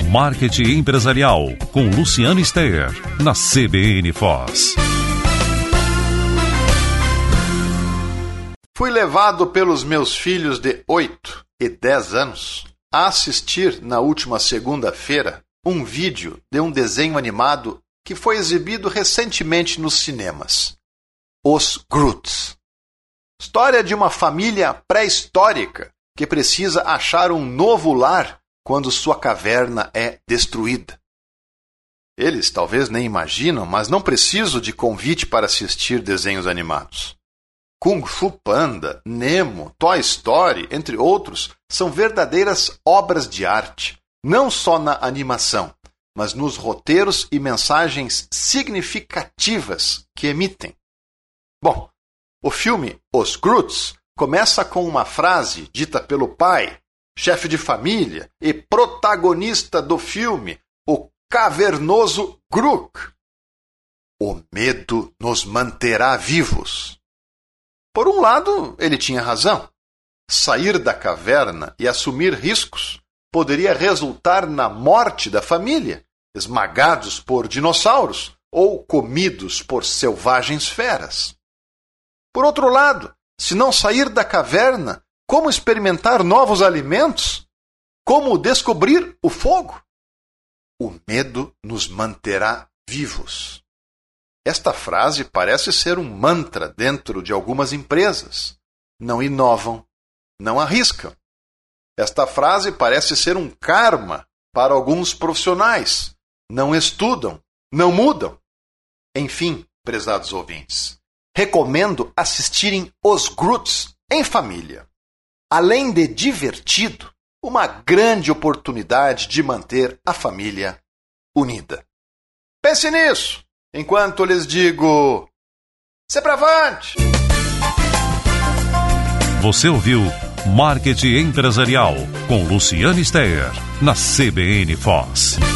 Marketing Empresarial, com Luciano Steyer, na CBN Foz. Fui levado pelos meus filhos de 8 e 10 anos a assistir, na última segunda-feira, um vídeo de um desenho animado que foi exibido recentemente nos cinemas. Os Groots. História de uma família pré-histórica que precisa achar um novo lar quando sua caverna é destruída. Eles talvez nem imaginam, mas não preciso de convite para assistir desenhos animados. Kung Fu Panda, Nemo, Toy Story, entre outros, são verdadeiras obras de arte, não só na animação, mas nos roteiros e mensagens significativas que emitem. Bom, o filme Os Groots começa com uma frase dita pelo pai, chefe de família e protagonista do filme, o cavernoso Groot. O medo nos manterá vivos. Por um lado, ele tinha razão. Sair da caverna e assumir riscos poderia resultar na morte da família, esmagados por dinossauros ou comidos por selvagens feras. Por outro lado, se não sair da caverna, como experimentar novos alimentos? Como descobrir o fogo? O medo nos manterá vivos. Esta frase parece ser um mantra dentro de algumas empresas. Não inovam, não arriscam. Esta frase parece ser um karma para alguns profissionais. Não estudam, não mudam. Enfim, prezados ouvintes, recomendo assistirem Os Groots em família. Além de divertido, uma grande oportunidade de manter a família unida. Pense nisso! Enquanto lhes digo, sempravante! Você ouviu Marketing Empresarial, com Luciano Steyer, na CBN Foz.